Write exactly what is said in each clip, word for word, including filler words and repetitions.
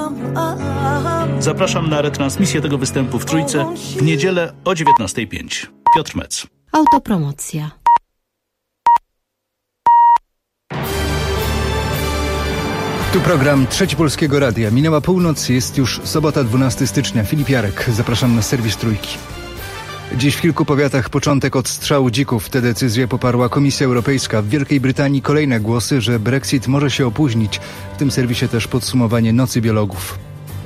Zapraszam na retransmisję tego występu w Trójce w niedzielę o dziewiętnasta pięć. Piotr Mec. Autopromocja. Tu program Trzeci Polskiego Radia. Minęła północ, jest już sobota dwunastego stycznia. Filip Jarek, zapraszam na serwis Trójki. Dziś w kilku powiatach początek odstrzału dzików. Tę decyzję poparła Komisja Europejska. W Wielkiej Brytanii kolejne głosy, że Brexit może się opóźnić. W tym serwisie też podsumowanie Nocy Biologów.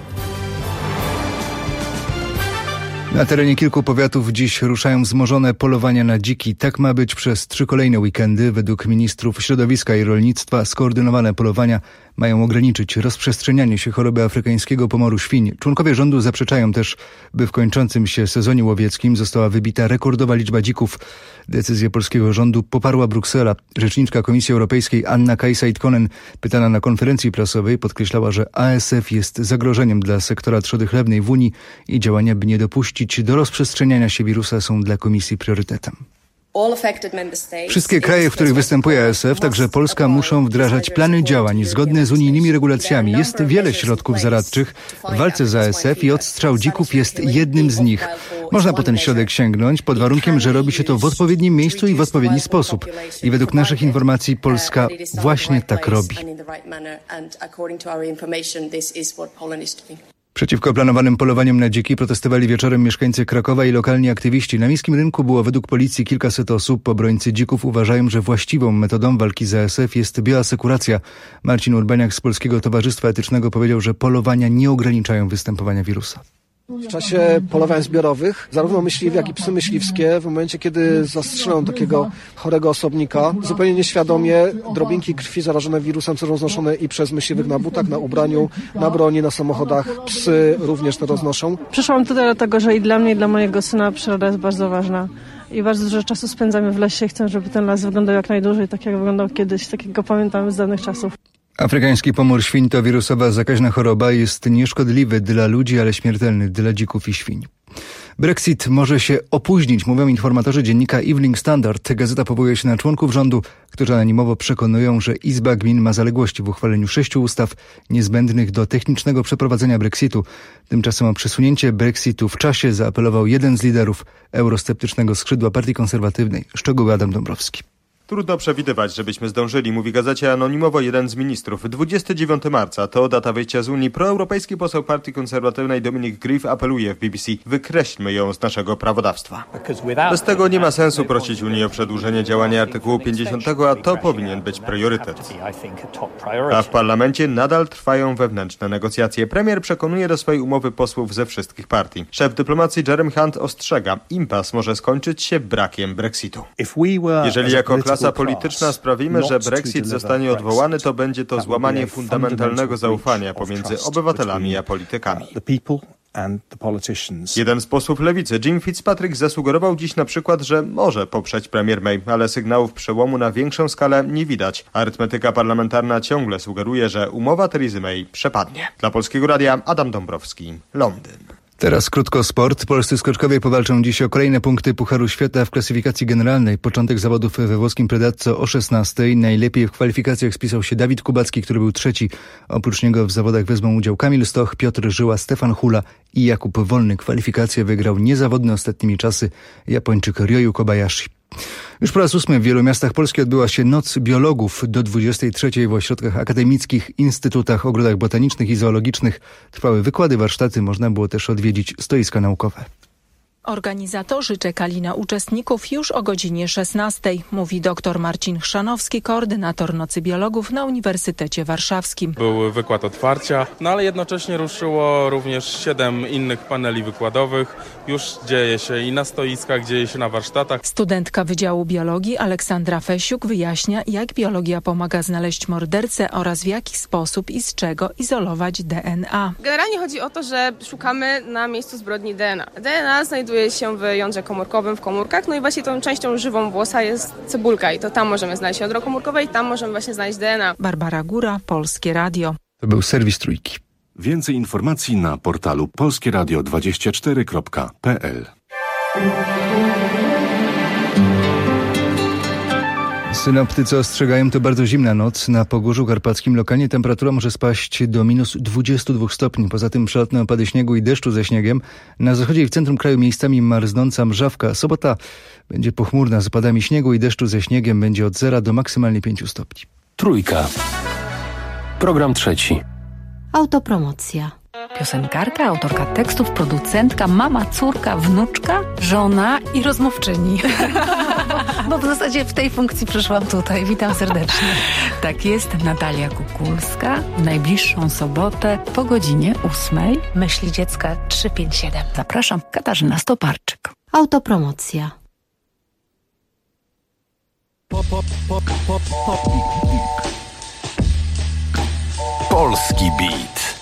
Na terenie kilku powiatów dziś ruszają wzmożone polowania na dziki. Tak ma być przez trzy kolejne weekendy. Według ministrów środowiska i rolnictwa skoordynowane polowania mają ograniczyć rozprzestrzenianie się choroby afrykańskiego pomoru świń. Członkowie rządu zaprzeczają też, by w kończącym się sezonie łowieckim została wybita rekordowa liczba dzików. Decyzję polskiego rządu poparła Bruksela. Rzeczniczka Komisji Europejskiej Anna Kajsa-Itkonen, pytana na konferencji prasowej, podkreślała, że A S F jest zagrożeniem dla sektora trzody chlewnej w Unii i działania, by nie dopuścić do rozprzestrzeniania się wirusa, są dla Komisji priorytetem. Wszystkie kraje, w których występuje A S F, także Polska, muszą wdrażać plany działań zgodne z unijnymi regulacjami. Jest wiele środków zaradczych w walce z A S F i odstrzał dzików jest jednym z nich. Można po ten środek sięgnąć pod warunkiem, że robi się to w odpowiednim miejscu i w odpowiedni sposób. I według naszych informacji Polska właśnie tak robi. Przeciwko planowanym polowaniom na dziki protestowali wieczorem mieszkańcy Krakowa i lokalni aktywiści. Na miejskim rynku było według policji kilkaset osób. Obrońcy dzików uważają, że właściwą metodą walki z A S F jest bioasekuracja. Marcin Urbaniak z Polskiego Towarzystwa Etycznego powiedział, że polowania nie ograniczają występowania wirusa. W czasie polowań zbiorowych zarówno myśliwi, jak i psy myśliwskie w momencie, kiedy zastrzelą takiego chorego osobnika, zupełnie nieświadomie drobinki krwi zarażone wirusem są roznoszone i przez myśliwych na butach, na ubraniu, na broni, na samochodach. Psy również to roznoszą. Przyszłam tutaj dlatego, że i dla mnie, i dla mojego syna przyroda jest bardzo ważna. I bardzo dużo czasu spędzamy w lesie. Chcę, żeby ten las wyglądał jak najdłużej, tak jak wyglądał kiedyś, tak jak go pamiętamy z dawnych czasów. Afrykański pomór świń to wirusowa zakaźna choroba. Jest nieszkodliwy dla ludzi, ale śmiertelny dla dzików i świń. Brexit może się opóźnić, mówią informatorzy dziennika Evening Standard. Gazeta powołuje się na członków rządu, którzy anonimowo przekonują, że Izba Gmin ma zaległości w uchwaleniu sześciu ustaw niezbędnych do technicznego przeprowadzenia Brexitu. Tymczasem o przesunięcie Brexitu w czasie zaapelował jeden z liderów eurosceptycznego skrzydła Partii Konserwatywnej. Szczegóły Adam Dąbrowski. Trudno przewidywać, żebyśmy zdążyli, mówi gazecie anonimowo jeden z ministrów. dwudziestego dziewiątego marca to data wyjścia z Unii. Proeuropejski poseł Partii Konserwatywnej Dominic Grieve apeluje w B B C: wykreślmy ją z naszego prawodawstwa. Bez tego nie ma sensu prosić Unii o przedłużenie działania artykułu pięćdziesiątego, a to powinien być priorytet. A w parlamencie nadal trwają wewnętrzne negocjacje. Premier przekonuje do swojej umowy posłów ze wszystkich partii. Szef dyplomacji Jeremy Hunt ostrzega: impas może skończyć się brakiem Brexitu. Jeżeli jako klasa polityczna sprawimy, że Brexit zostanie odwołany, to będzie to złamanie fundamentalnego zaufania pomiędzy obywatelami a politykami. Jeden z posłów lewicy, Jim Fitzpatrick, zasugerował dziś na przykład, że może poprzeć premier May, ale sygnałów przełomu na większą skalę nie widać. Arytmetyka parlamentarna ciągle sugeruje, że umowa Teresy May przepadnie. Dla Polskiego Radia Adam Dąbrowski, Londyn. Teraz krótko sport. Polscy skoczkowie powalczą dziś o kolejne punkty Pucharu Świata w klasyfikacji generalnej. Początek zawodów we włoskim Predazzo o szesnastej. Najlepiej w kwalifikacjach spisał się Dawid Kubacki, który był trzeci. Oprócz niego w zawodach wezmą udział Kamil Stoch, Piotr Żyła, Stefan Hula i Jakub Wolny. Kwalifikacje wygrał niezawodny ostatnimi czasy Japończyk Ryoyu Kobayashi. Już po raz ósmy w wielu miastach Polski odbyła się Noc Biologów. Do dwudziestej trzeciej w ośrodkach akademickich, instytutach, ogrodach botanicznych i zoologicznych trwały wykłady, warsztaty. Można było też odwiedzić stoiska naukowe. Organizatorzy czekali na uczestników już o godzinie szesnastej, mówi dr Marcin Chrzanowski, koordynator Nocy Biologów na Uniwersytecie Warszawskim. Był wykład otwarcia, no ale jednocześnie ruszyło również siedem innych paneli wykładowych. Już dzieje się i na stoiskach, dzieje się na warsztatach. Studentka Wydziału Biologii Aleksandra Fesiuk wyjaśnia, jak biologia pomaga znaleźć mordercę oraz w jaki sposób i z czego izolować D N A. Generalnie chodzi o to, że szukamy na miejscu zbrodni D N A. D N A znajduje się w jądrze komórkowym, w komórkach, no i właśnie tą częścią żywą włosa jest cebulka i to tam możemy znaleźć jądro komórkowe i tam możemy właśnie znaleźć D N A. Barbara Góra, Polskie Radio. To był serwis Trójki. Więcej informacji na portalu polskie radio dwadzieścia cztery kropka p l. Synoptycy ostrzegają, to bardzo zimna noc. Na Pogórzu Karpackim lokalnie temperatura może spaść do minus dwudziestu dwóch stopni. Poza tym przelotne opady śniegu i deszczu ze śniegiem. Na zachodzie i w centrum kraju miejscami marznąca mrzawka. Sobota będzie pochmurna z opadami śniegu i deszczu ze śniegiem. Będzie od zera do maksymalnie pięciu stopni. Trójka. Program trzeci. Autopromocja. Piosenkarka, autorka tekstów, producentka, mama, córka, wnuczka, żona i rozmówczyni. Bo w zasadzie w tej funkcji przyszłam tutaj. Witam serdecznie. Tak jest, Natalia Kukulska. W najbliższą sobotę po godzinie ósmej. Myśli dziecka trzysta pięćdziesiąt siedem. Zapraszam, Katarzyna Stoparczyk. Autopromocja. Pop, pop, pop, pop, pop. Polski beat.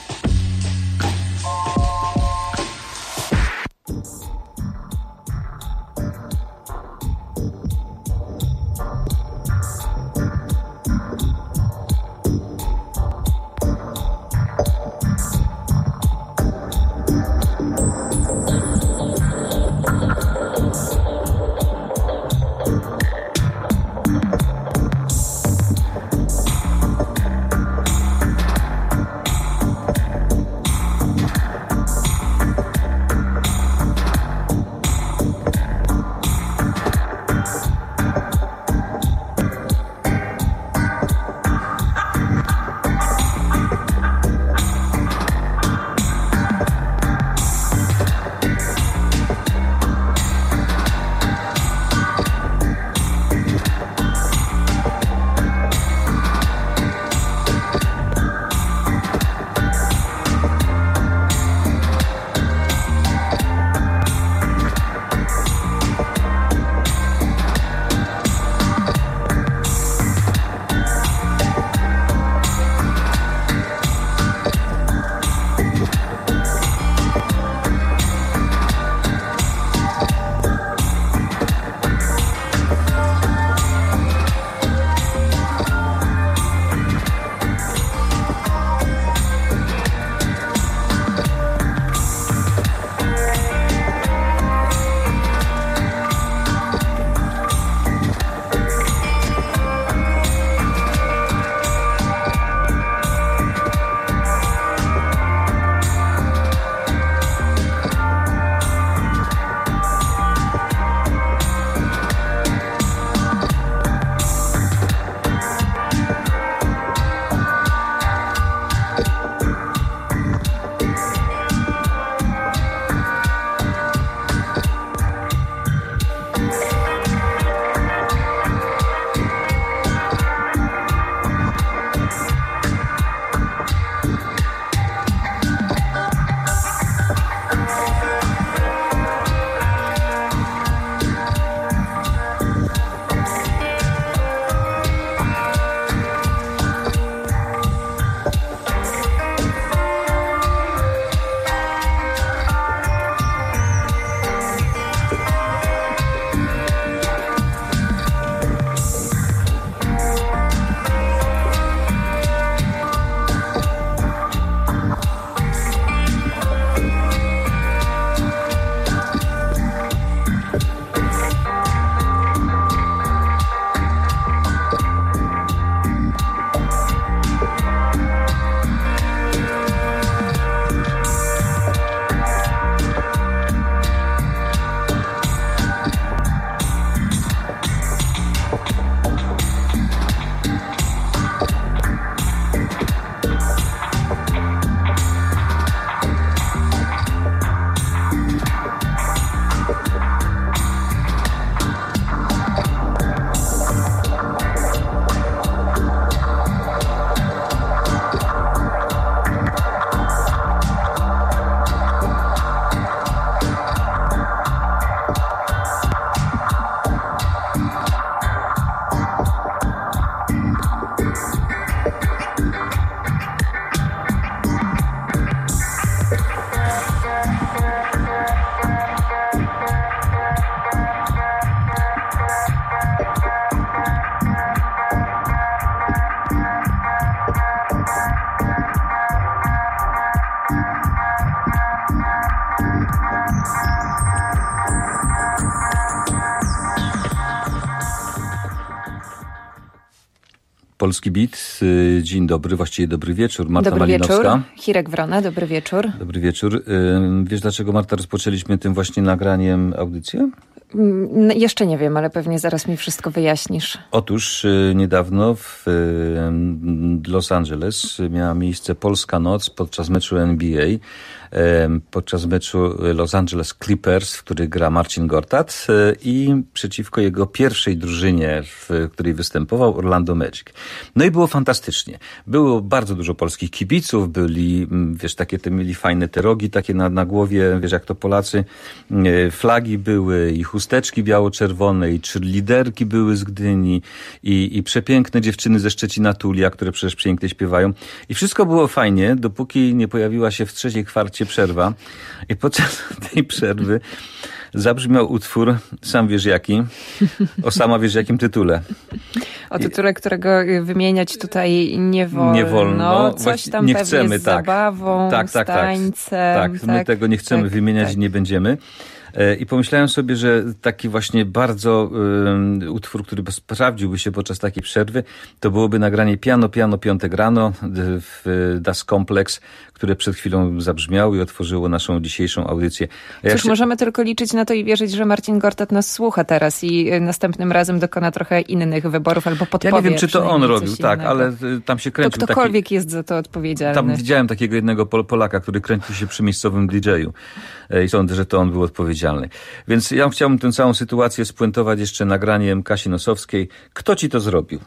Polski Beat. Dzień dobry, właściwie dobry wieczór. Marta dobry Malinowska. Wieczór. Hirek Wrona, dobry wieczór. Dobry wieczór. Wiesz, dlaczego, Marta, rozpoczęliśmy tym właśnie nagraniem audycję? No, jeszcze nie wiem, ale pewnie zaraz mi wszystko wyjaśnisz. Otóż niedawno w Los Angeles miała miejsce Polska Noc podczas meczu N B A. Podczas meczu Los Angeles Clippers, w którym gra Marcin Gortat, i przeciwko jego pierwszej drużynie, w której występował, Orlando Magic. No i było fantastycznie. Było bardzo dużo polskich kibiców, byli, wiesz, takie te mieli fajne te rogi takie na, na głowie, wiesz, jak to Polacy. Flagi były i chusteczki biało-czerwone i cheerleaderki były z Gdyni i, i przepiękne dziewczyny ze Szczecina Tulia, które przecież pięknie śpiewają. I wszystko było fajnie, dopóki nie pojawiła się w trzeciej kwarcie przerwa i podczas tej przerwy zabrzmiał utwór, sam wiesz jaki, o sama wiesz jakim tytule. O tytule, którego wymieniać tutaj nie wolno. Nie wolno. Coś tam nie pewnie chcemy, z tak. zabawą, tak, tak, z tańcem. Tak, tak. my tak, tego nie chcemy tak, wymieniać tak. i nie będziemy. I pomyślałem sobie, że taki właśnie bardzo um, utwór, który sprawdziłby się podczas takiej przerwy, to byłoby nagranie Piano, Piano, Piątek rano w Das Komplex, które przed chwilą zabrzmiało i otworzyło naszą dzisiejszą audycję. Cóż, ja się... możemy tylko liczyć na to i wierzyć, że Marcin Gortat nas słucha teraz i następnym razem dokona trochę innych wyborów albo podpowie. Ja nie wiem, czy to on robił, tak, innego. ale tam się kręcił to ktokolwiek taki... jest za to odpowiedzialny. Tam widziałem takiego jednego Pol- Polaka, który kręcił się przy miejscowym didżeju i sądzę, że to on był odpowiedzialny. Więc ja chciałbym tę całą sytuację spuentować jeszcze nagraniem Kasi Nosowskiej. Kto ci to zrobił?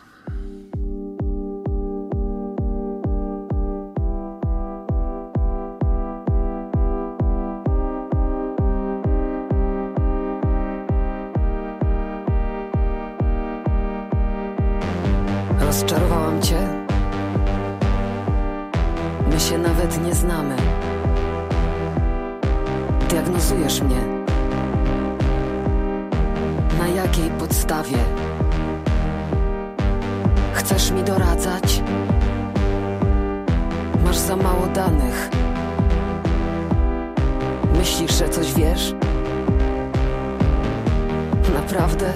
Rozczarowałam cię? My się nawet nie znamy. Diagnozujesz mnie. Na jakiej podstawie? Chcesz mi doradzać? Masz za mało danych. Myślisz, że coś wiesz? Naprawdę?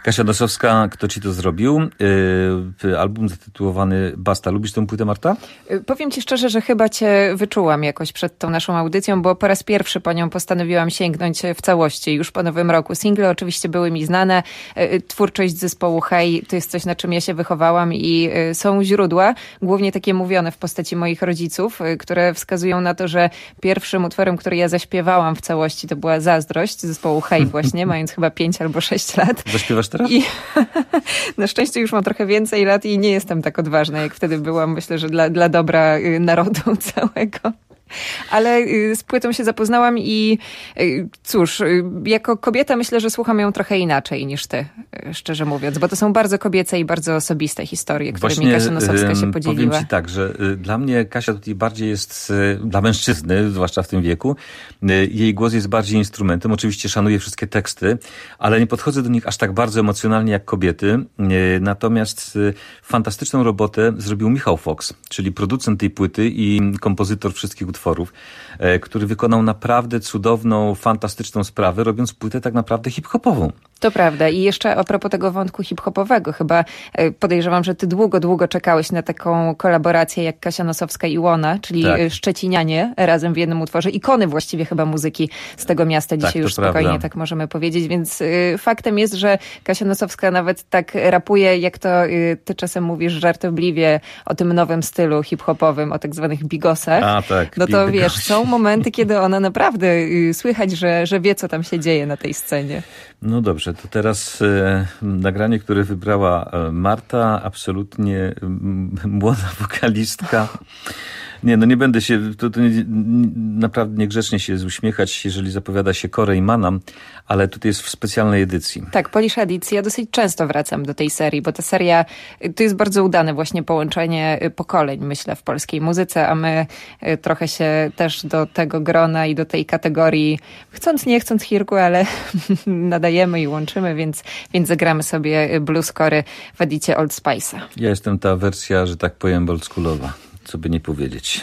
Kasia Nosowska, Kto ci to zrobił? Yy, album zatytułowany Basta. Lubisz tę płytę, Marta? Powiem ci szczerze, że chyba cię wyczułam jakoś przed tą naszą audycją, bo po raz pierwszy po nią postanowiłam sięgnąć w całości już po nowym roku. Single oczywiście były mi znane. Twórczość zespołu Hej to jest coś, na czym ja się wychowałam i są źródła, głównie takie mówione w postaci moich rodziców, które wskazują na to, że pierwszym utworem, który ja zaśpiewałam w całości, to była Zazdrość zespołu Hej właśnie, mając chyba pięć albo sześć lat. Zaśpiewasz teraz? I na szczęście już mam trochę więcej lat i nie jestem tak odważna, jak wtedy byłam. Myślę, że dla, dla dobra narodu całego. Ale z płytą się zapoznałam i cóż, jako kobieta myślę, że słucham ją trochę inaczej niż ty, szczerze mówiąc, bo to są bardzo kobiece i bardzo osobiste historie, którymi Właśnie, Kasia Nosowska się podzieliła. Powiem ci tak, że dla mnie Kasia tutaj bardziej jest, dla mężczyzny, zwłaszcza w tym wieku, jej głos jest bardziej instrumentem. Oczywiście szanuję wszystkie teksty, ale nie podchodzę do nich aż tak bardzo emocjonalnie jak kobiety. Natomiast fantastyczną robotę zrobił Michał Fox, czyli producent tej płyty i kompozytor wszystkich utworów, który wykonał naprawdę cudowną, fantastyczną sprawę, robiąc płytę tak naprawdę hip-hopową. To prawda. I jeszcze a propos tego wątku hip-hopowego, chyba podejrzewam, że ty długo, długo czekałeś na taką kolaborację jak Kasia Nosowska i Łona, czyli tak. Szczecinianie razem w jednym utworze. Ikony właściwie chyba muzyki z tego miasta dzisiaj tak, już spokojnie prawda. Tak możemy powiedzieć. Więc y, faktem jest, że Kasia Nosowska nawet tak rapuje, jak to y, ty czasem mówisz żartobliwie o tym nowym stylu hip-hopowym, o tak zwanych bigosach. A, tak, no to wiesz, są momenty, kiedy ona naprawdę y, słychać, że, że wie, co tam się dzieje na tej scenie. No dobrze, to teraz e, nagranie, które wybrała Marta, absolutnie m, młoda wokalistka. Nie, no nie będę się, to, to nie, naprawdę niegrzecznie się uśmiechać, jeżeli zapowiada się Korey Manam, ale tutaj jest w specjalnej edycji. Tak, Polish Edycji. Ja dosyć często wracam do tej serii, bo ta seria to jest bardzo udane właśnie połączenie pokoleń, myślę, w polskiej muzyce, a my trochę się też do tego grona i do tej kategorii, chcąc nie chcąc Hirku, ale nadajemy i łączymy, więc, więc zagramy sobie bluescory w edycie Old Spice'a. Ja jestem ta wersja, że tak powiem, oldschoolowa. Co by nie powiedzieć.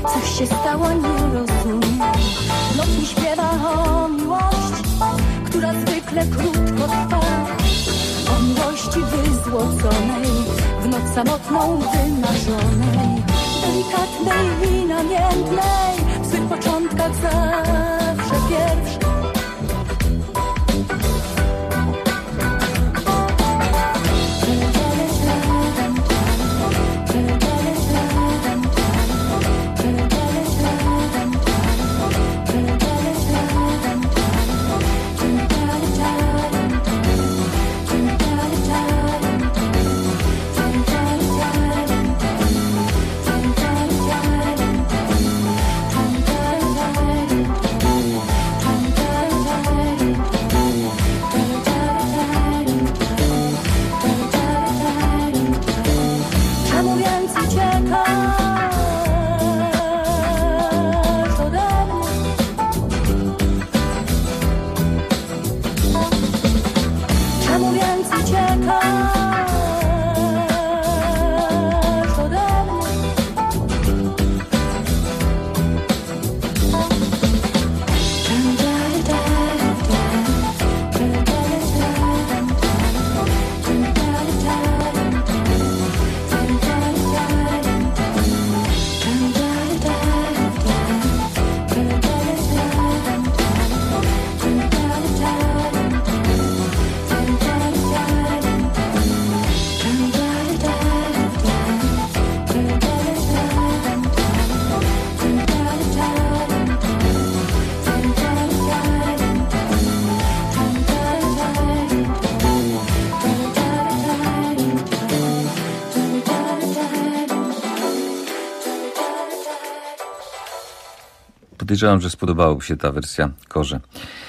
Co się stało, nie rozumiem. Noc mi śpiewa o miłości, która zwykle krótko trwa. O miłości wyzłoconej, w noc samotną wymarzonej, delikatnej i namiętnej, w swych początkach zawsze pierwszy. Podejrzewam, że spodobałaby się ta wersja Korze.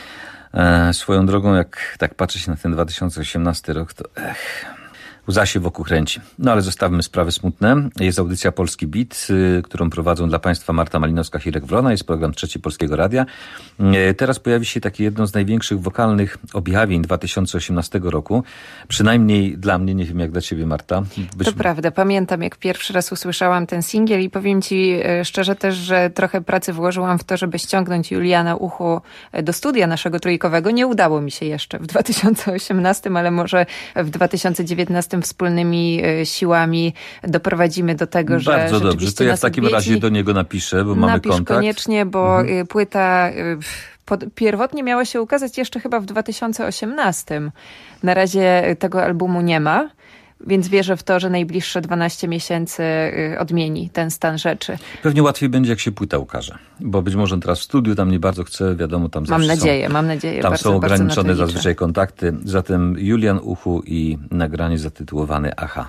E, swoją drogą, jak tak patrzę się na ten dwa tysiące osiemnasty rok, to ech, łza się wokół kręci. No ale zostawmy sprawy smutne. Jest audycja Polski Beat, y, którą prowadzą dla Państwa Marta Malinowska-Hirek Wrona. Jest program Trzeci Polskiego Radia. Y, teraz pojawi się takie jedno z największych wokalnych objawień dwa tysiące osiemnastego roku. Przynajmniej dla mnie, nie wiem jak dla Ciebie, Marta. Być... To prawda. Pamiętam, jak pierwszy raz usłyszałam ten singiel i powiem Ci szczerze też, że trochę pracy włożyłam w to, żeby ściągnąć Juliana Uchu do studia naszego trójkowego. Nie udało mi się jeszcze w dwa tysiące osiemnastym, ale może w dwa tysiące dziewiętnastym wspólnymi siłami doprowadzimy do tego, że bardzo dobrze, to ja w takim odwiedzi. razie do niego napiszę, bo mamy Napisz kontakt. koniecznie, bo mhm. płyta pod, pierwotnie miała się ukazać jeszcze chyba w dwa tysiące osiemnastym. Na razie tego albumu nie ma, więc wierzę w to, że najbliższe dwanaście miesięcy odmieni ten stan rzeczy. Pewnie łatwiej będzie, jak się płyta ukaże, bo być może teraz w studiu tam nie bardzo chcę, wiadomo, tam zawsze Mam nadzieję, są, mam nadzieję. Tam bardzo, są ograniczone bardzo zazwyczaj kontakty. Zatem Julian Uchu i nagranie zatytułowane Aha.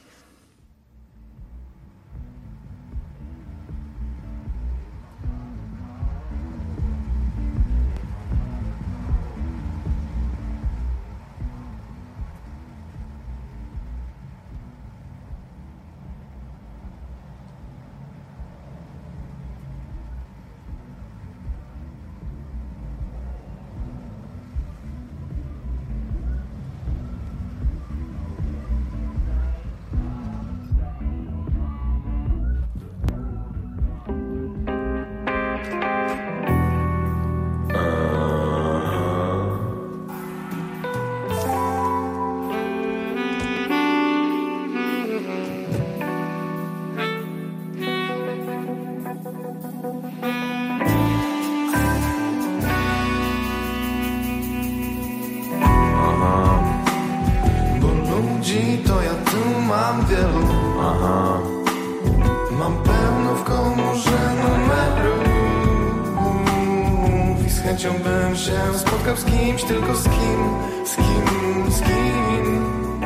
Bym się spotkał z kimś, tylko z kim, z kim, z kim.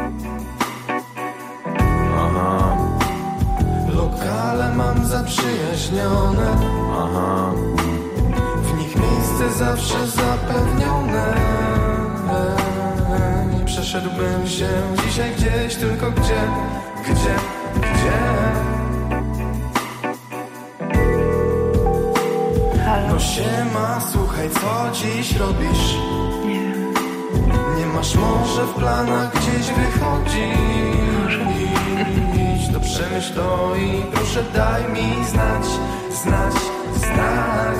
Aha. Lokale mam zaprzyjaźnione. Aha. W nich miejsce zawsze zapewnione. Nie przeszedłbym się dzisiaj gdzieś, tylko gdzie, gdzie, gdzie. No siema, słuchaj, co dziś robisz? Nie. Nie masz może w planach gdzieś wychodzić? Idź, to przemyśl to i proszę daj mi znać, znać, znać.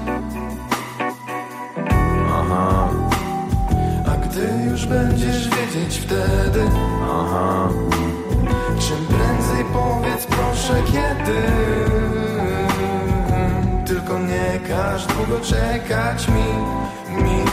Aha. A gdy już będziesz wiedzieć wtedy, aha, czym prędzej powiedz proszę kiedy. Tylko nie każ długo czekać mi, mi, mi.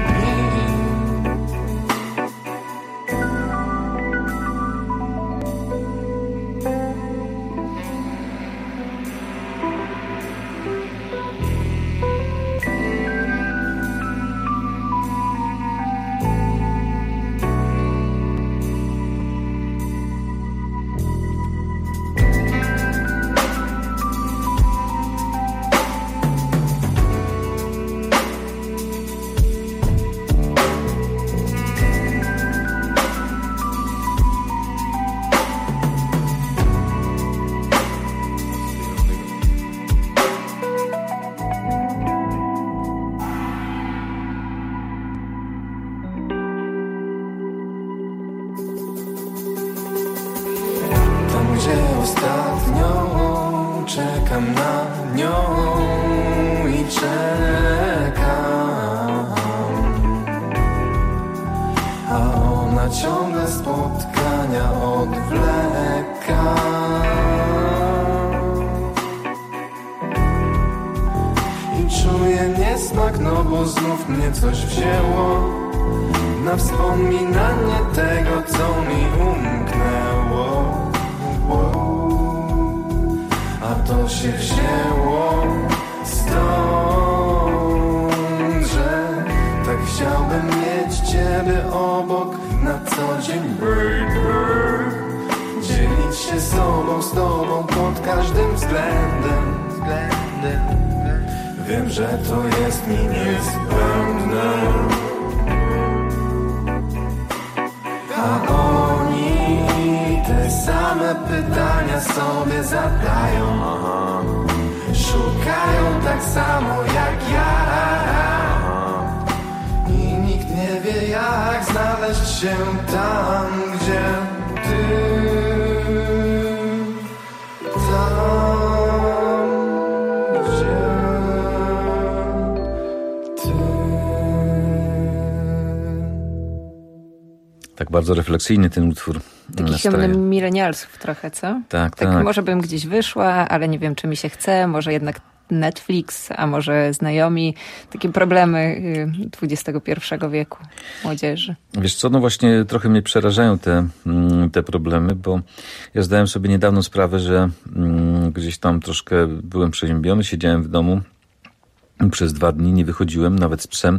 Tak bardzo refleksyjny ten utwór. Taki ciemny milenialsów trochę, co? Tak, tak, tak. Może bym gdzieś wyszła, ale nie wiem, czy mi się chce, może jednak Netflix, a może znajomi. Takie problemy dwudziestego pierwszego wieku młodzieży. Wiesz co, no właśnie trochę mnie przerażają te, te problemy, bo ja zdałem sobie niedawno sprawę, że gdzieś tam troszkę byłem przeziębiony, siedziałem w domu przez dwa dni, nie wychodziłem, nawet z psem.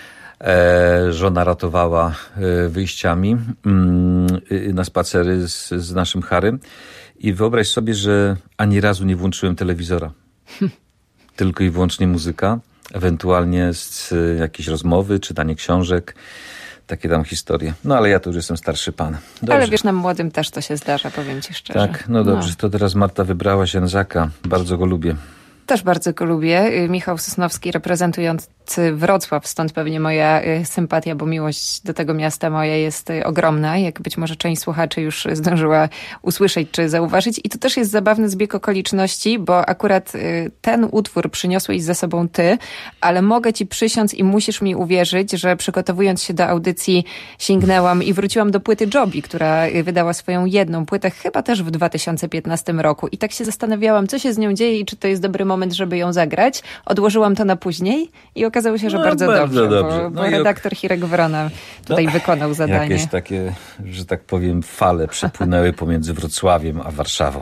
E, żona ratowała e, wyjściami e, na spacery z, z naszym Harrym i wyobraź sobie, że ani razu nie włączyłem telewizora. Tylko i wyłącznie muzyka, ewentualnie z, z jakieś rozmowy, czytanie książek, takie tam historie. No ale ja tu już jestem starszy pan. Dobrze. Ale wiesz, nam młodym też to się zdarza, powiem ci szczerze. Tak, no dobrze, no. To teraz Marta wybrałaś Jęzaka. Bardzo go lubię. Też bardzo go lubię. Michał Sosnowski reprezentujący Wrocław, stąd pewnie moja sympatia, bo miłość do tego miasta moja jest ogromna, jak być może część słuchaczy już zdążyła usłyszeć czy zauważyć. I to też jest zabawny zbieg okoliczności, bo akurat ten utwór przyniosłeś ze sobą ty, ale mogę ci przysiąc i musisz mi uwierzyć, że przygotowując się do audycji sięgnęłam i wróciłam do płyty Joby, która wydała swoją jedną płytę, chyba też w dwa tysiące piętnastym roku. I tak się zastanawiałam, co się z nią dzieje i czy to jest dobry moment, żeby ją zagrać. Odłożyłam to na później i okazało się, że no, bardzo, bardzo dobrze, dobrze. bo, no bo redaktor Hirek Wrona tutaj no, wykonał zadanie. Jakieś takie, że tak powiem, fale przepłynęły pomiędzy Wrocławiem a Warszawą.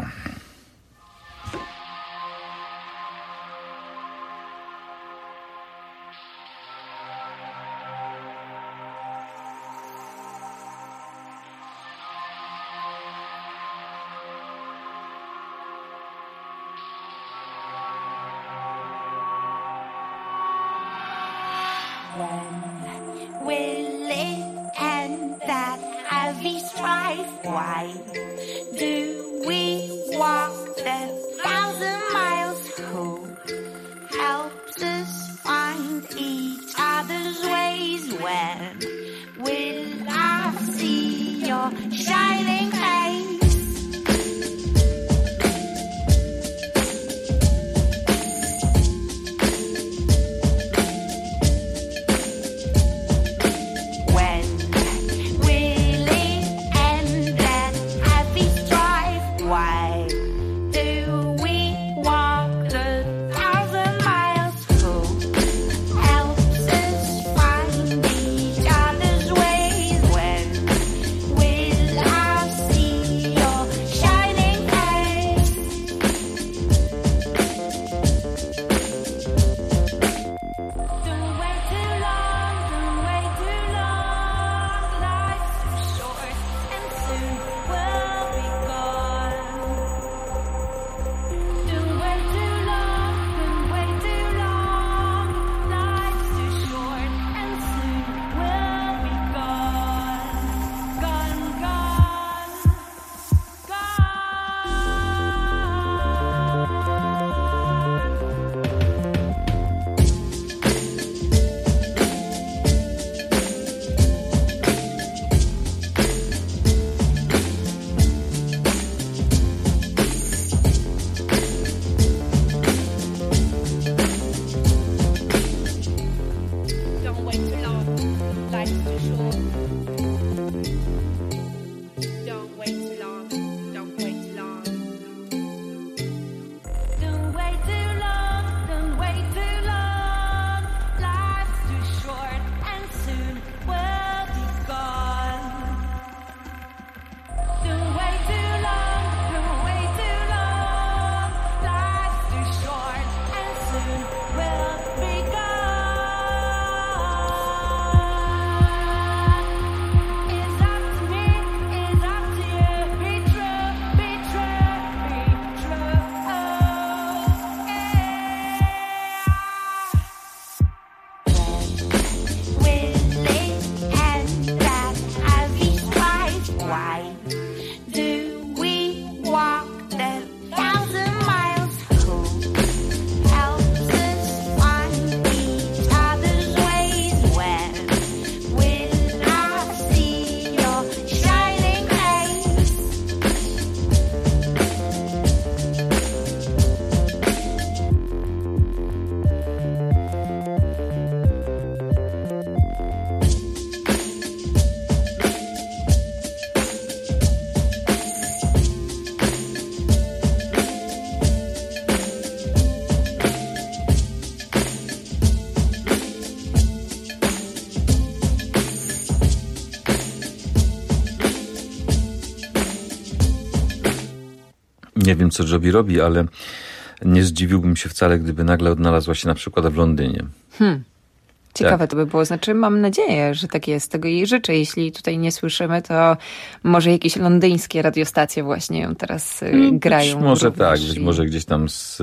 Nie wiem, co Joby robi, ale nie zdziwiłbym się wcale, gdyby nagle odnalazła się na przykład w Londynie. Hmm. Ciekawe Tak. to by było. Znaczy mam nadzieję, że tak jest. Tego jej życzę. Jeśli tutaj nie słyszymy, to może jakieś londyńskie radiostacje właśnie ją teraz hmm, grają. Być może tak. i... Być może gdzieś tam z...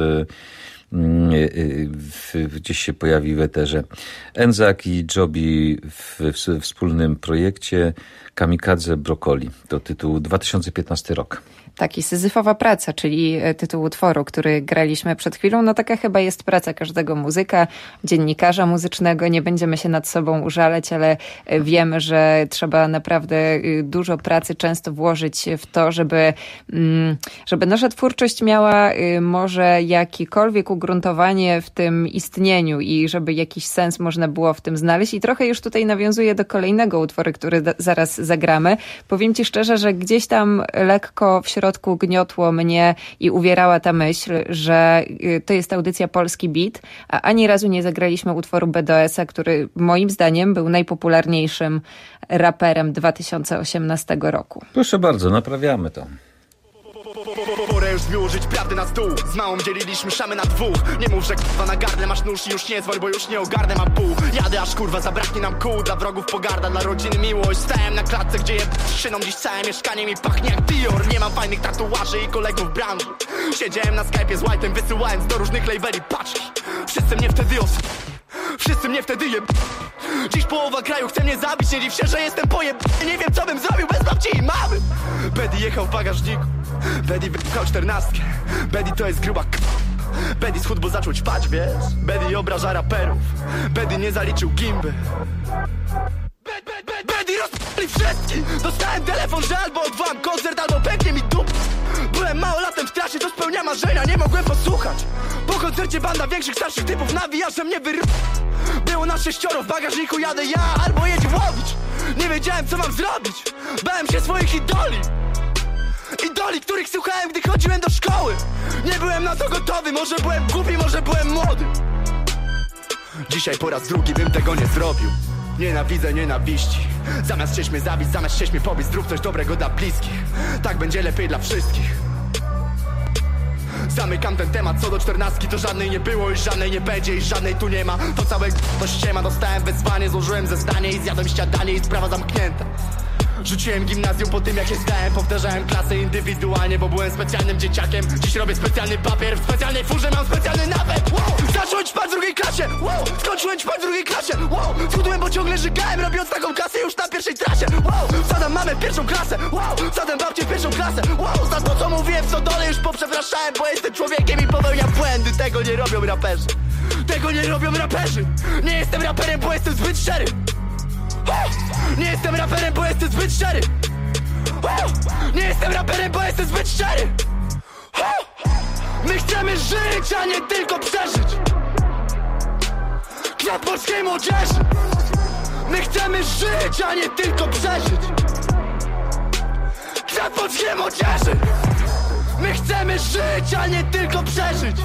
gdzieś się pojawi w eterze. Enzak i Joby w, w wspólnym projekcie Kamikadze Brokoli. To tytuł dwa tysiące piętnasty rok. Taki Syzyfowa praca, czyli tytuł utworu, który graliśmy przed chwilą. No taka chyba jest praca każdego muzyka, dziennikarza muzycznego. Nie będziemy się nad sobą użalać, ale wiemy, że trzeba naprawdę dużo pracy często włożyć w to, żeby, żeby nasza twórczość miała może jakiekolwiek ugruntowanie w tym istnieniu i żeby jakiś sens można było w tym znaleźć. I trochę już tutaj nawiązuję do kolejnego utworu, który da- zaraz zagramy. Powiem ci szczerze, że gdzieś tam lekko w środku W środku gniotło mnie i uwierała ta myśl, że to jest audycja Polski Beat, a ani razu nie zagraliśmy utworu B D S a, który moim zdaniem był najpopularniejszym raperem dwa tysiące osiemnastego roku. Proszę bardzo, naprawiamy to. Pora już wyłożyć prawdę na stół. Z małą dzieliliśmy szamy na dwóch. Nie mów, że k***wa na gardle masz nóż i już nie dzwoń, bo już nie ogarnę, mam pół. Jadę aż kurwa zabraknie nam kół. Dla wrogów pogarda, dla rodziny miłość. Stałem na klatce, gdzie je szyną dziś całe mieszkanie mi pachnie jak Dior. Nie mam fajnych tatuaży i kolegów w branży. Siedziałem na Skype'ie z White'em, wysyłając do różnych labeli paczki. Wszyscy mnie wtedy os... Wszyscy mnie wtedy je... Dziś połowa kraju chce mnie zabić. Nie dziw się, że jestem pojeb... Nie wiem, co bym zrobił bez babci i mamy. Bedi jechał w bagażniku. Bedi wypchał czternastkę. Bedi to jest gruba k... Bedi schudł, bo zaczął ćpać, wiesz? Bedi obraża raperów. Bedi nie zaliczył gimby. Bedi rozpali wszystkich. Dostałem telefon, że albo odwołam koncert, albo pęknie mi dup. Byłem małolatem w trasie, to spełnia marzenia, nie mogłem posłuchać. Po koncercie banda większych, starszych typów nawija, że mnie wyr... Było nas sześcioro, w bagażniku jadę ja, albo jedzie Łowicz. Nie wiedziałem, co mam zrobić. Bałem się swoich idoli. Idoli, których słuchałem, gdy chodziłem do szkoły. Nie byłem na to gotowy, może byłem głupi, może byłem młody. Dzisiaj po raz drugi bym tego nie zrobił. Nienawidzę nienawiści. Zamiast chcieć mnie zabić, zamiast chcieć mnie pobić, zrób coś dobrego dla bliskich. Tak będzie lepiej dla wszystkich. Zamykam ten temat, co do czternastki to żadnej nie było i żadnej nie będzie i żadnej tu nie ma. To całe to ściema, dostałem wezwanie, złożyłem zeznanie i zjadłem śniadanie i sprawa zamknięta. Rzuciłem gimnazjum po tym jak je zdałem. Powtarzałem klasę indywidualnie, bo byłem specjalnym dzieciakiem. Dziś robię specjalny papier, w specjalnej furze mam specjalny nawet. Wow! Zacząłem ćpać w drugiej klasie, wow! Skończyłem ćpać w drugiej klasie, wow! Schudłem, bo ciągle żygałem, robiąc taką kasę już na pierwszej trasie, wow! Zadam mamę w pierwszą klasę, wow! Zadam babcię w pierwszą klasę, wow! Za to co mówiłem w Stodole już poprzepraszałem, bo jestem człowiekiem i popełniam błędy. Tego nie robią raperzy. Tego nie robią raperzy. Nie jestem raperem, bo jestem zbyt szczery. Nie jestem raperem, bo jestem zbyt szczery. Nie jestem raperem, bo jestem zbyt szczery. My chcemy żyć, a nie tylko przeżyć. Kwiat polskiej młodzieży. My chcemy żyć, a nie tylko przeżyć. Kwiat polskiej młodzieży. My chcemy żyć, a nie tylko przeżyć.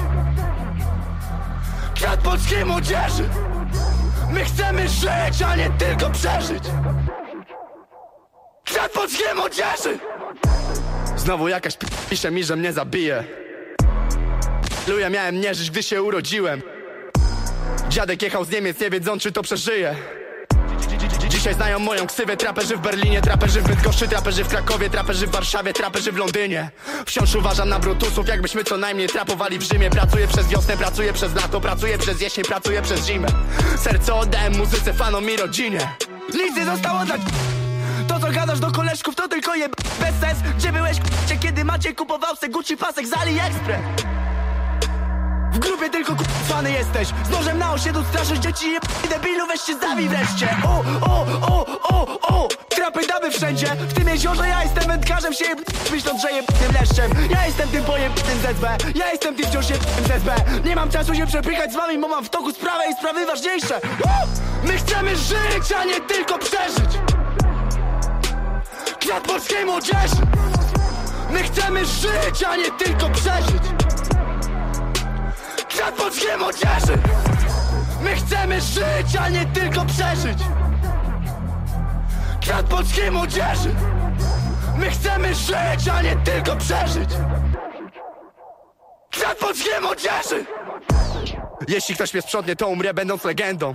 Kwiat polskiej młodzieży. My chcemy żyć, a nie tylko przeżyć. Kwiat polskiej młodzieży. Znowu jakaś p... pisze mi, że mnie zabije. Luja miałem nie żyć, gdy się urodziłem. Dziadek jechał z Niemiec, nie wiedząc, czy to przeżyje. Dzisiaj znają moją ksywę. Traperzy w Berlinie, traperzy w Bydgoszczy, traperzy w Krakowie, traperzy w Warszawie, traperzy w Londynie. Wciąż uważam na brutusów, jakbyśmy co najmniej trapowali w Rzymie. Pracuję przez wiosnę, pracuję przez lato, pracuję przez jesień, pracuję przez zimę. Serce oddałem muzyce, fanom i rodzinie. Nic nie zostało dla... To co gadasz do koleżków to tylko je bez sens. Gdzie byłeś k***cie, kiedy Maciej kupował se Gucci pasek z AliExpress? W grupie tylko k***fany jesteś. Z nożem na osiedlu straszysz dzieci je debilu, weź się zabij wreszcie. O, o, o, o, o. Trapy daby wszędzie. W tym jeziorze ja jestem wędkarzem, się jeb... myśląc, że jebnym leszczem. Ja jestem tym pojebnym Z S B. Ja jestem tym wciąż jebnym Z S B. Nie mam czasu się przepychać z wami, bo mam w toku sprawę i sprawy ważniejsze. O! My chcemy żyć, a nie tylko przeżyć. Kwiat polskiej młodzieży. My chcemy żyć, a nie tylko przeżyć. Kwiat polskiej młodzieży. My chcemy żyć, a nie tylko przeżyć. Kwiat polskiej młodzieży. My chcemy żyć, a nie tylko przeżyć. Świat pod szkłem odzieży! Jeśli ktoś mnie sprzątnie, to umrę będąc legendą.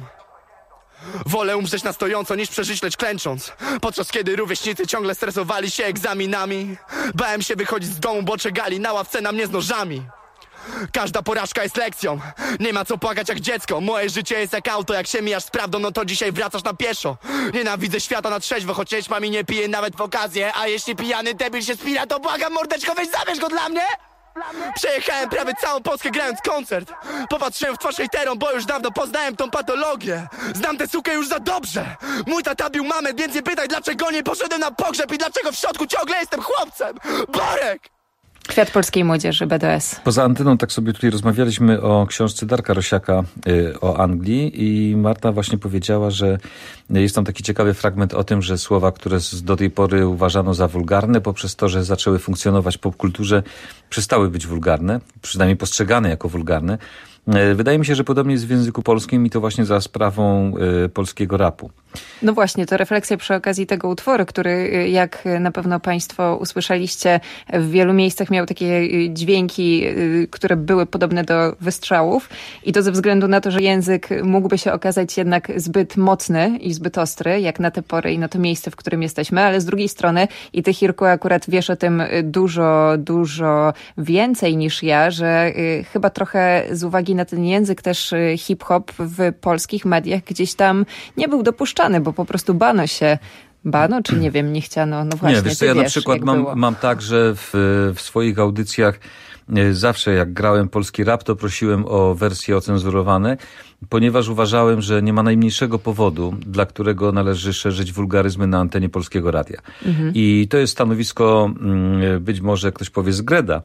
Wolę umrzeć na stojąco niż przeżyć lecz klęcząc. Podczas kiedy rówieśnicy ciągle stresowali się egzaminami, bałem się wychodzić z domu, bo czekali na ławce na mnie z nożami. Każda porażka jest lekcją, nie ma co płakać jak dziecko. Moje życie jest jak auto, jak się mijasz z prawdą, no to dzisiaj wracasz na pieszo. Nienawidzę świata na trzeźwo, choć ćma mi nie pije nawet w okazję. A jeśli pijany debil się spina, to błagam mordeczko, weź zabierz go dla mnie. Przejechałem prawie całą Polskę grając koncert. Popatrzyłem w twarz hejterom, bo już dawno poznałem tą patologię. Znam tę sukę już za dobrze. Mój tata bił mamę, więc nie pytaj, dlaczego nie poszedłem na pogrzeb i dlaczego w środku ciągle jestem chłopcem. Borek! Kwiat polskiej młodzieży, B D S. Poza anteną tak sobie tutaj rozmawialiśmy o książce Darka Rosiaka y, o Anglii i Marta właśnie powiedziała, że jest tam taki ciekawy fragment o tym, że słowa, które do tej pory uważano za wulgarne, poprzez to, że zaczęły funkcjonować w popkulturze, przestały być wulgarne, przynajmniej postrzegane jako wulgarne. Wydaje mi się, że podobnie jest w języku polskim i to właśnie za sprawą y, polskiego rapu. No właśnie, to refleksja przy okazji tego utworu, który, jak na pewno państwo usłyszeliście, w wielu miejscach miał takie dźwięki, które były podobne do wystrzałów i to ze względu na to, że język mógłby się okazać jednak zbyt mocny i zbyt ostry, jak na te pory i na to miejsce, w którym jesteśmy, ale z drugiej strony, i ty, Hirku, akurat wiesz o tym dużo, dużo więcej niż ja, że chyba trochę z uwagi na ten język też hip-hop w polskich mediach gdzieś tam nie był dopuszczany, bo po prostu bano się. Bano, czy nie wiem, nie chciano? No właśnie, nie, wiesz co, ja wiesz, na przykład mam, mam tak, że w, w swoich audycjach zawsze jak grałem polski rap, to prosiłem o wersje ocenzurowane, ponieważ uważałem, że nie ma najmniejszego powodu, dla którego należy szerzyć wulgaryzmy na antenie Polskiego Radia. Mhm. I to jest stanowisko, być może ktoś powie z Greda,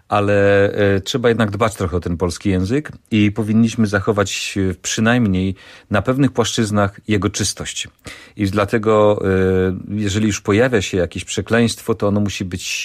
ale e, trzeba jednak dbać trochę o ten polski język i powinniśmy zachować przynajmniej na pewnych płaszczyznach jego czystość. I dlatego, e, jeżeli już pojawia się jakieś przekleństwo, to ono musi być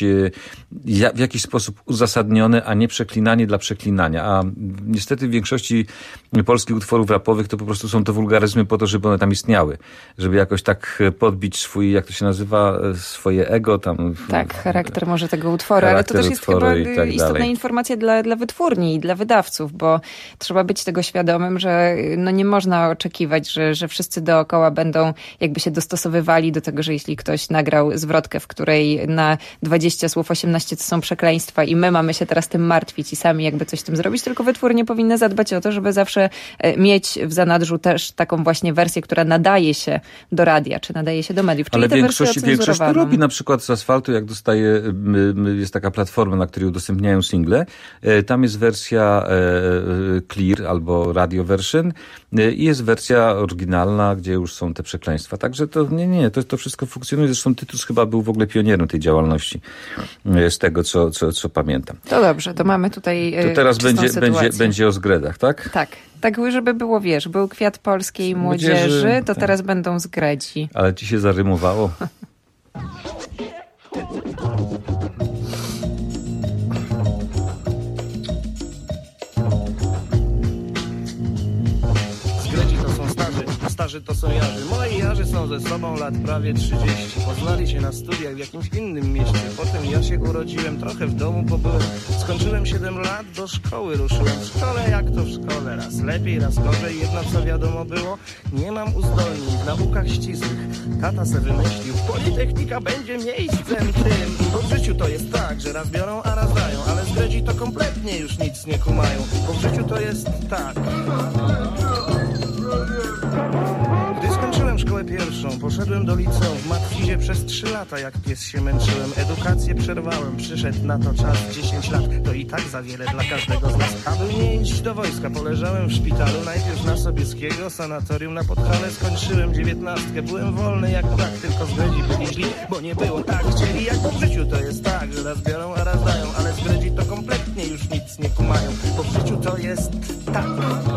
e, w jakiś sposób uzasadnione, a nie przeklinanie dla przeklinania. A niestety w większości polskich utworów rapowych to po prostu są to wulgaryzmy po to, żeby one tam istniały. Żeby jakoś tak podbić swój, jak to się nazywa, swoje ego tam. Tak, charakter może tego utworu, ale to też jest chyba tak istotna dalej. Informacja dla, dla wytwórni i dla wydawców, bo trzeba być tego świadomym, że no nie można oczekiwać, że, że wszyscy dookoła będą jakby się dostosowywali do tego, że jeśli ktoś nagrał zwrotkę, w której na dwadzieścia słów osiemnaście to są przekleństwa i my mamy się teraz tym martwić i sami jakby coś z tym zrobić, tylko wytwórnie powinny zadbać o to, żeby zawsze mieć w zanadrzu też taką właśnie wersję, która nadaje się do radia, czy nadaje się do mediów. Czyli ale większość, większość to robi na przykład z Asfaltu, jak dostaje, jest taka platforma, na której udostępniają single. Tam jest wersja clear albo radio version i jest wersja oryginalna, gdzie już są te przekleństwa. Także to nie, nie, to, to wszystko funkcjonuje. Zresztą Tytus chyba był w ogóle pionierem tej działalności, z tego, co, co, co pamiętam. To dobrze, to mamy tutaj to teraz będzie, będzie, będzie o zgredach, tak? Tak. Tak, żeby było, wiesz, był kwiat polskiej młodzieży, młodzieży to tak. Teraz będą zgredzi. Ale ci się zarymowało. Starzy to są jarzy, moi jarzy są ze sobą lat prawie trzydzieści. Poznali się na studiach w jakimś innym mieście. Potem ja się urodziłem, trochę w domu pobyłem. Skończyłem siedem lat, do szkoły ruszyłem. W szkole jak to w szkole, raz lepiej, raz gorzej. Jedno co wiadomo było, nie mam uzdolnień w naukach ścisłych. Tata se wymyślił, Politechnika będzie miejscem tym. Bo w życiu to jest tak, że raz biorą, a raz dają. Ale zgredzi to kompletnie już nic nie kumają. Bo w życiu to jest tak. Gdy skończyłem szkołę pierwszą, poszedłem do liceum. W matfizie przez trzy lata jak pies się męczyłem. Edukację przerwałem, przyszedł na to czas dziesięć lat. To i tak za wiele dla każdego z nas. Aby nie iść do wojska, poleżałem w szpitalu. Najpierw na Sobieskiego, sanatorium na Podhale. Skończyłem dziewiętnastkę, byłem wolny jak tak. Tylko zgredzi byli źli, bo nie było tak. Chcieli jak w życiu to jest tak, że raz biorą, a raz dają. Ale zgredzi to kompletnie już nic nie kumają. Bo w życiu to jest tak.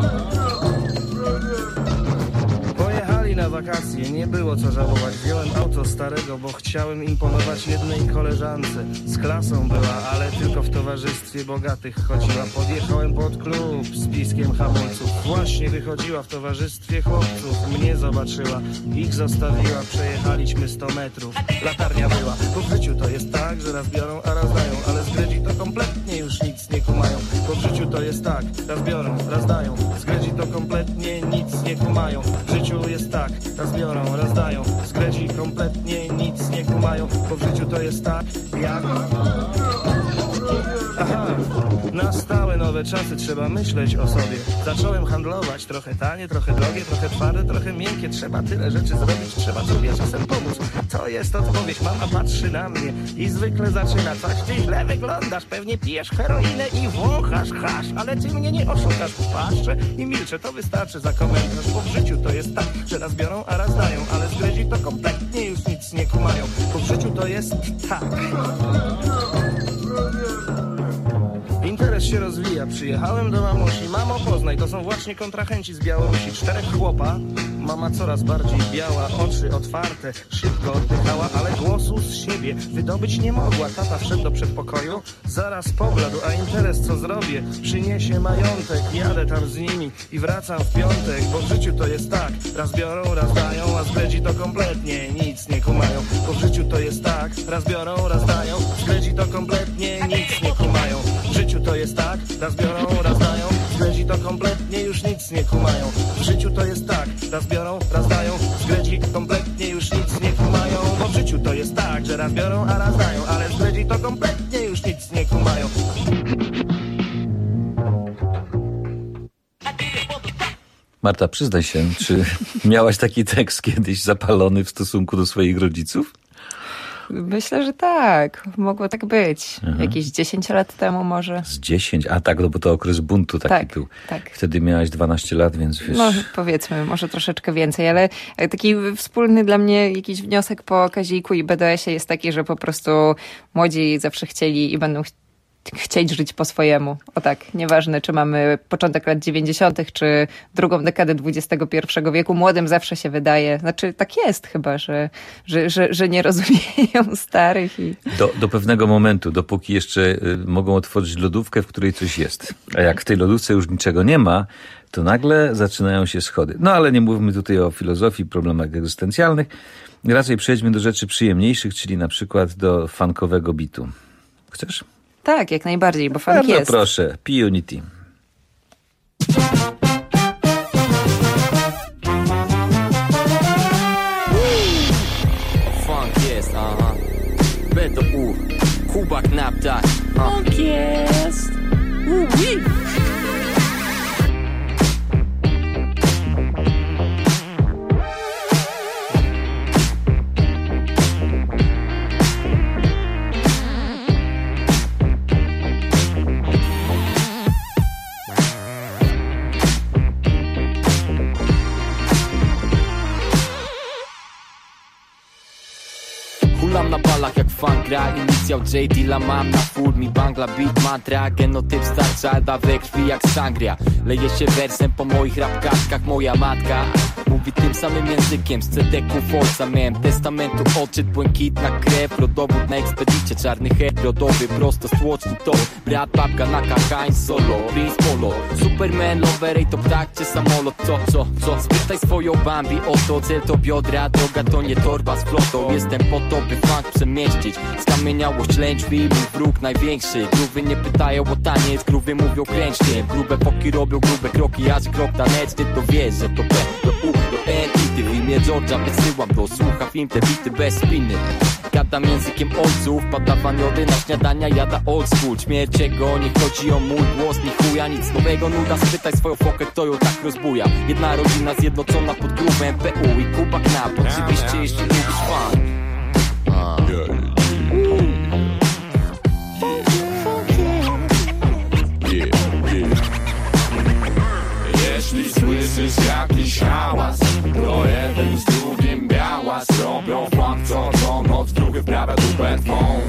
Na wakacje nie było co żałować. Wziąłem auto starego, bo chciałem imponować jednej koleżance. Z klasą była, ale tylko w towarzystwie bogatych chodziła. Podjechałem pod klub z piskiem hamulców. Właśnie wychodziła w towarzystwie chłopców. Mnie zobaczyła, ich zostawiła. Przejechaliśmy sto metrów. Latarnia była, bo w życiu to jest tak, że raz biorą, a raz dają. Ale zgredzi to kompletnie już nic nie kumają. Bo w życiu to jest tak, raz biorą, raz dają. Zgredzi to kompletnie nic nie kumają. W życiu jest tak, raz biorą, raz dają. Zgredzi kompletnie nic nie kumają. Bo w życiu to jest tak, jak... Aha, nastały nowe czasy, trzeba myśleć o sobie. Zacząłem handlować, trochę tanie, trochę drogie, trochę twarde, trochę miękkie. Trzeba tyle rzeczy zrobić, trzeba sobie czasem pomóc. To jest odpowiedź, mama patrzy na mnie i zwykle zaczyna: coś ty źle wyglądasz, pewnie pijesz heroinę i wąchasz hasz, ale ty mnie nie oszukasz. Patrzę i milczę, to wystarczy za komentarz. Bo w życiu to jest tak, że raz biorą, a raz dają. Ale zgredzi to kompletnie już nic nie kumają. Bo w życiu to jest tak. Interes się rozwija, przyjechałem do mamusi. Mamo, poznaj, to są właśnie kontrahenci z Białorusi. Czterech chłopa, mama coraz bardziej biała, oczy otwarte, szybko oddychała, ale głosu z siebie wydobyć nie mogła. Tata wszedł do przedpokoju, zaraz pobladł, a interes co zrobię? Przyniesie majątek, jadę tam z nimi i wracam w piątek. Bo w życiu to jest tak, raz biorą, raz dają, a zgredzi to kompletnie nic nie kumają. Bo w życiu to jest tak, raz biorą, raz dają, zgredzi to kompletnie nic nie kumają. W życiu to jest tak, raz biorą, raz dają, zgredzi to kompletnie już nic nie kumają. W życiu to jest tak, raz biorą, raz dają, zgredzi kompletnie już nic nie kumają. Bo w życiu to jest tak, że raz biorą, a raz dają, ale zgredzi to kompletnie już nic nie kumają. Marta, przyznaj się, czy miałaś taki tekst kiedyś zapalony w stosunku do swoich rodziców? Myślę, że tak. Mogło tak być. Aha. Jakieś dziesięć lat temu może. Z dziesięć? A tak, no bo to okres buntu taki tak, był. Tak. Wtedy miałaś dwanaście lat, więc wiesz... No powiedzmy, może troszeczkę więcej, ale taki wspólny dla mnie jakiś wniosek po Kaziku i B D S ie jest taki, że po prostu młodzi zawsze chcieli i będą ch- chcieć żyć po swojemu. O tak, nieważne, czy mamy początek lat dziewięćdziesiątych, czy drugą dekadę dwudziestego pierwszego wieku. Młodym zawsze się wydaje, znaczy tak jest chyba, że, że, że, że nie rozumieją starych. I... Do, do pewnego momentu, dopóki jeszcze y, mogą otworzyć lodówkę, w której coś jest. A jak w tej lodówce już niczego nie ma, to nagle zaczynają się schody. No ale nie mówmy tutaj o filozofii, problemach egzystencjalnych. Raczej przejdźmy do rzeczy przyjemniejszych, czyli na przykład do funkowego bitu. Chcesz? Tak, jak najbardziej, bo funk Bardzo jest. proszę, P-Unity. Funk jest, aha. B do U, Kubak naptak. Funk jest. Uwi. Hulam na balach jak funk gra, inicjał J D-la mam na full, mi bangla beat mantra, genotyp starczalda we krwi jak sangria. Leje się wersem po moich rapkartkach moja matka. Mówi tym samym językiem z C D-ku Forza. Miałem testamentu odczyt, błękitna krew, rodowód na ekspedycie, czarny head rodowy, prosto z tłoczni to brat, babka na kakań solo, Prince Polo, Superman, Loverej to ptak czy samolot, co, co, co? Spytaj swoją Bambi o to, cel to biodra, droga to nie torba z flotą. Jestem po to, by funk przemieścić, skamieniałość lędźwi, mój wróg największy. Gruwy nie pytają o taniec, gruwy mówią kręcznie. Grube poki robią grube kroki, aż krok taneczny to wiesz, że to B do U do N i ty w imię George'a wysyłam go, słucha film te bity bez spiny. Gadam językiem ojców, pada waniody na śniadania, jada old school. Śmierć jego, nie chodzi o mój głos, ni chuja, nic nowego, nuda. Spytaj swoją fokę, kto ją tak rozbuja. Jedna rodzina zjednoczona pod grubem P U i Kubak Nap. Oczywiście jeśli lubisz funk. Jeśli słyszysz jakiś hałas, to jeden z drugim białas. Robią funk co co noc, drugi wprawia dupę twą.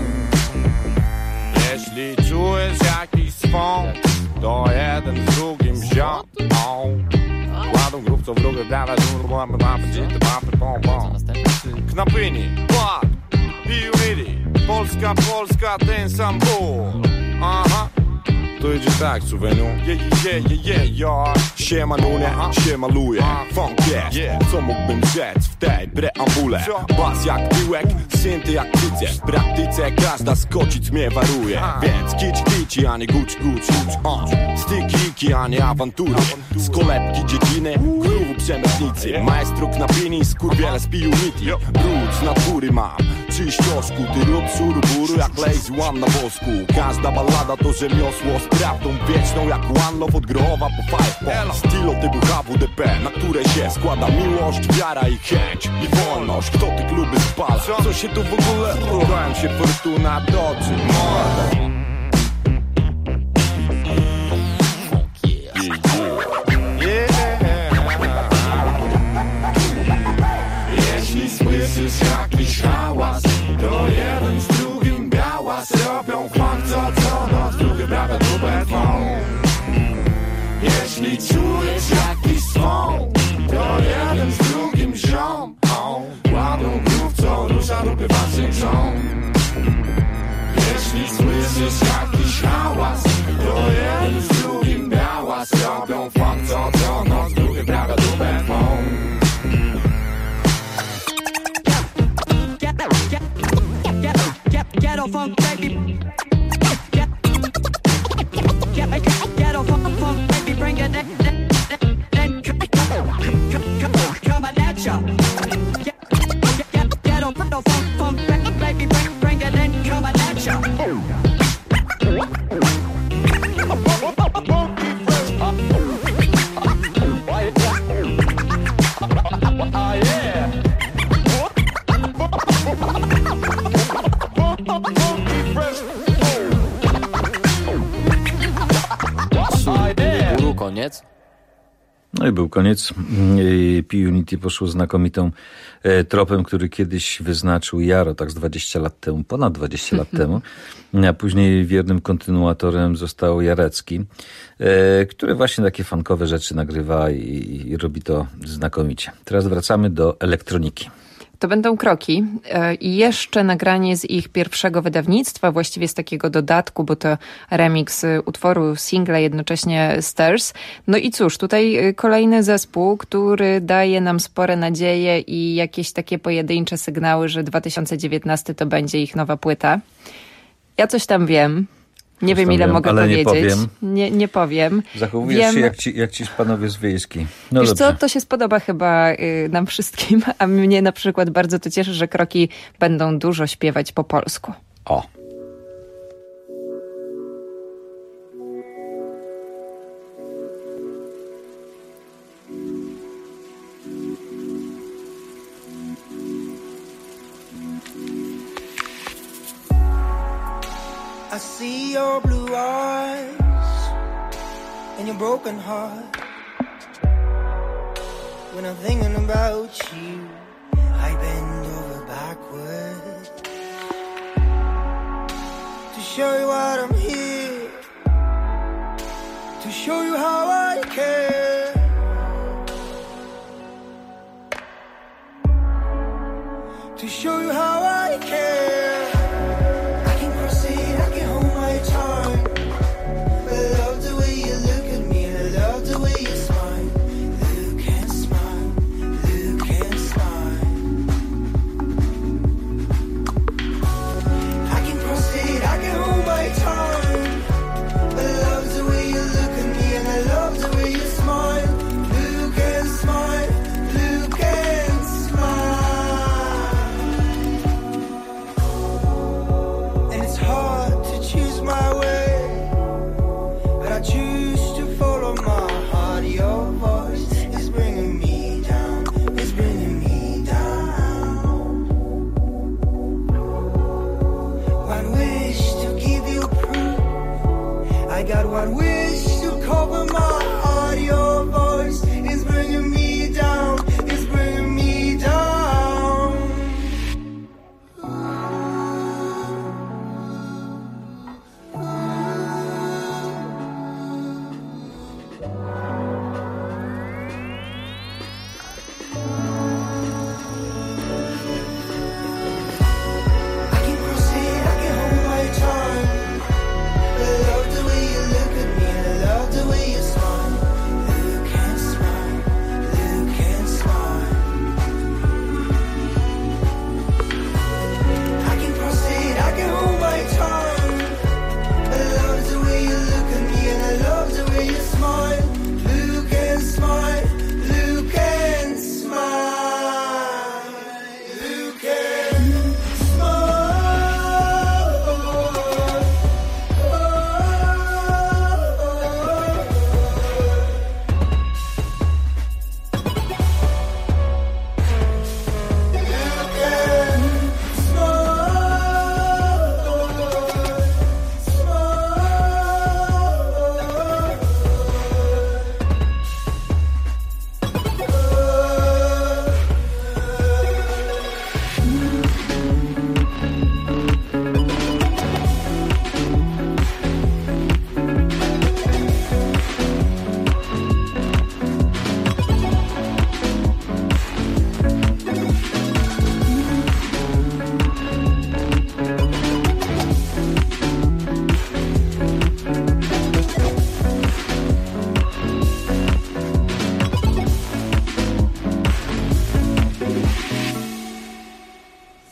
Jeśli czujesz jakiś swąd, to jeden z drugim ziom. Kładą grób co w drugim wprawia dupę twą. Knapyni, Płat, P-Unity, Polska, Polska, ten sam ból. Aha. to idzie tak, suweniu. Yeah, yeah, yeah, yeah, yeah. Siema Nunie, siema luje. Funk jest, co mógłbym rzec w tej preambule. Bas jak tyłek, synty jak tyce. W praktyce każda z kocic mnie waruje. Więc kici kici, a nie gucci gucci. Styki, a nie awantury. Z kolebki dziedziny, królu przemytnicy. Maestro knapini, skurwiele z piju miti. Brud z natury mam, przy ścieżku. Ty rób suruburu jak lazy one na wosku. Każda ballada to rzemiosło z prawdą wieczną. Jak one love od Grochowa po Fireport. Stylo typu H W D P, na które się składa miłość, wiara i chęć i wolność. Kto te kluby spala? Co się tu w ogóle urwałem się fortuna doczy mordo. Jeśli słyszysz jakiś hałas, to jeden z drugim białas. Robią funk co co noc, drugie prawe dupę twą. Jeśli czujesz jakiś swą, to jeden z drugim ziom. Ładą grów, co rusza dupy waszych żon. Jeśli słyszysz jakiś hałas, to jeden z drugim białas. Robią funk co co noc, drugie prawe dupę twą. Ghetto funk baby, ghetto funk funk baby, bring it then then come on at ya. Ghetto ghetto funk funk baby, bring bring it then come on at ya. Oh yeah. Był koniec. No i był koniec. P-Unity poszło znakomitą e, tropem, który kiedyś wyznaczył Jaro, tak z dwadzieścia lat temu, ponad dwadzieścia lat temu. A później wiernym kontynuatorem został Jarecki, e, który właśnie takie funkowe rzeczy nagrywa i, i robi to znakomicie. Teraz wracamy do elektroniki. To będą Kroki i jeszcze nagranie z ich pierwszego wydawnictwa, właściwie z takiego dodatku, bo to remix utworu singla, jednocześnie Stairs. No i cóż, tutaj kolejny zespół, który daje nam spore nadzieje i jakieś takie pojedyncze sygnały, że dwa tysiące dziewiętnasty to będzie ich nowa płyta. Ja coś tam wiem. Nie wiem, ile wiem, mogę ale powiedzieć. Nie powiem. Nie, nie powiem. Zachowujesz wiem, się jak ci, jak ci panowie z Wiejskiej. No wiesz dobrze. co, to się spodoba chyba y, nam wszystkim, a mnie na przykład bardzo to cieszy, że Kroki będą dużo śpiewać po polsku. O. I see your blue eyes and your broken heart. When I'm thinking about you, I bend over backward to show you what I'm here, to show you how I care, to show you how I care.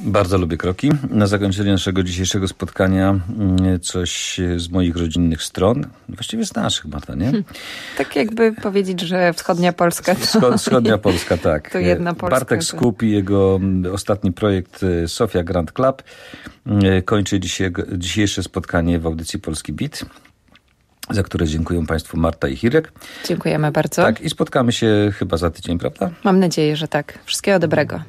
Bardzo lubię kroki. Na zakończenie naszego dzisiejszego spotkania coś z moich rodzinnych stron. Właściwie z naszych, Marta, nie? Hmm. Tak jakby powiedzieć, że wschodnia Polska to... Wschod, wschodnia Polska, tak. To jedna Polska. Bartek Skup i jego ostatni projekt Sofia Grand Club kończy dzisiaj, dzisiejsze spotkanie w audycji Polski Beat, za które dziękuję Państwu Marta i Hirek. Dziękujemy bardzo. Tak, i spotkamy się chyba za tydzień, prawda? Mam nadzieję, że tak. Wszystkiego dobrego.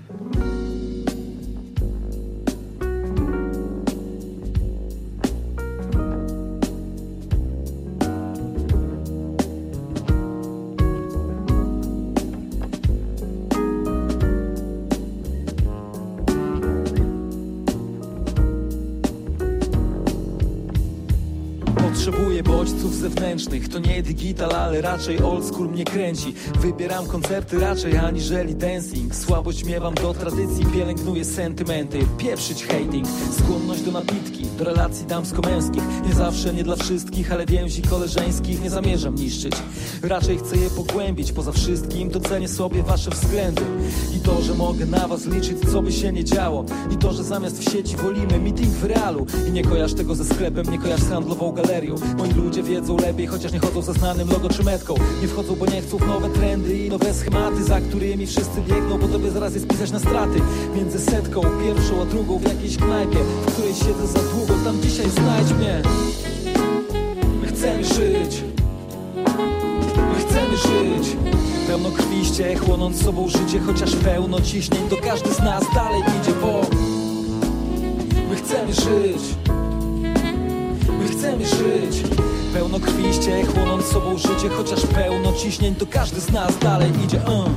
Potrzebuję bodźców zewnętrznych. To nie digital, ale raczej old school mnie kręci. Wybieram koncerty raczej aniżeli dancing. Słabość miewam do tradycji, pielęgnuję sentymenty. Pieprzyć hating, skłonność do napitki, do relacji damsko-męskich. Nie zawsze, nie dla wszystkich, ale więzi koleżeńskich nie zamierzam niszczyć. Raczej chcę je pogłębić. Poza wszystkim to cenię sobie wasze względy. I to, że mogę na was liczyć, co by się nie działo. I to, że zamiast w sieci wolimy meeting w realu. I nie kojarz tego ze sklepem, nie kojarz z handlową galerią. Moi ludzie wiedzą lepiej, chociaż nie chodzą ze znanym logo czy metką. Nie wchodzą, bo nie chcą w nowe trendy i nowe schematy, za którymi wszyscy biegną, bo tobie zaraz jest pisać na straty. Między setką, pierwszą a drugą w jakiejś knajpie, w której siedzę za długo, tam dzisiaj znajdź mnie. My chcemy żyć. My chcemy żyć. Pełno krwiście, chłonąc sobą życie, chociaż pełno ciśnień, to każdy z nas dalej idzie, bo my chcemy żyć. My chcemy żyć. Pełno krwiście, chłonąc sobą życie, chociaż pełno ciśnień, to każdy z nas dalej idzie. uh.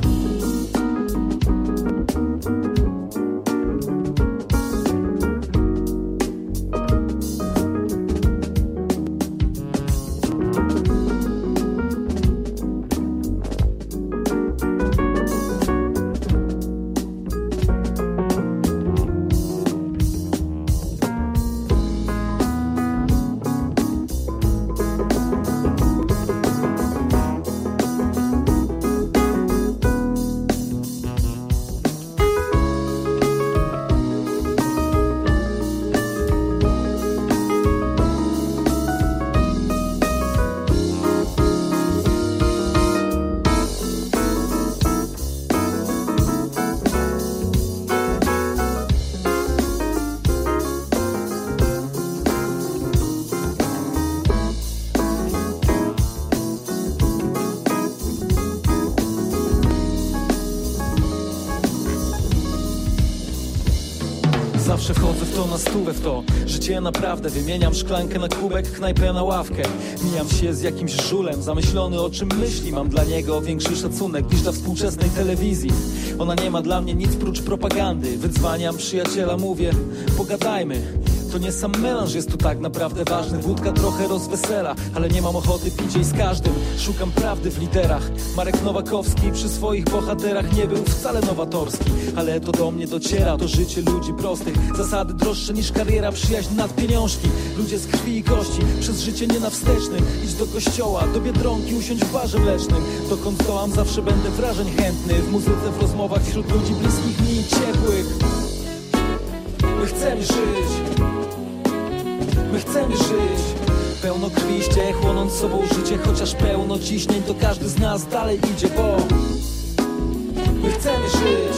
Zawsze wchodzę w to na stówę, w to życie naprawdę. Wymieniam szklankę na kubek, knajpę na ławkę. Mijam się z jakimś żulem, zamyślony o czym myśli. Mam dla niego większy szacunek niż dla współczesnej telewizji. Ona nie ma dla mnie nic prócz propagandy. Wydzwaniam przyjaciela, mówię, pogadajmy. To nie sam melanż jest tu tak naprawdę ważny. Wódka trochę rozwesela, ale nie mam ochoty pić jej z każdym. Szukam prawdy w literach. Marek Nowakowski przy swoich bohaterach nie był wcale nowatorski, ale to do mnie dociera. To życie ludzi prostych, zasady droższe niż kariera, przyjaźń nad pieniążki. Ludzie z krwi i kości, przez życie nie na wstecznym. Idź do kościoła, do Biedronki, usiądź w barze mlecznym. Dokąd zdołam, zawsze będę wrażeń chętny. W muzyce, w rozmowach wśród ludzi bliskich mi i ciepłych. My chcemy żyć. My chcemy żyć. Pełno krwiście, chłonąc sobą życie, chociaż pełno ciśnień, to każdy z nas dalej idzie, bo my chcemy żyć.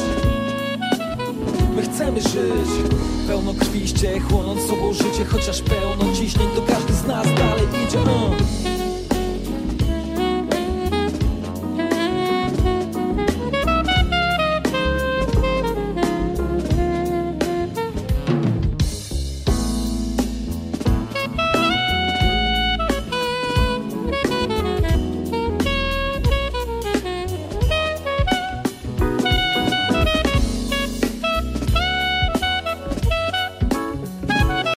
My chcemy żyć. Pełno krwiście, chłonąc sobą życie, chociaż pełno ciśnień, to każdy z nas dalej idzie. uh.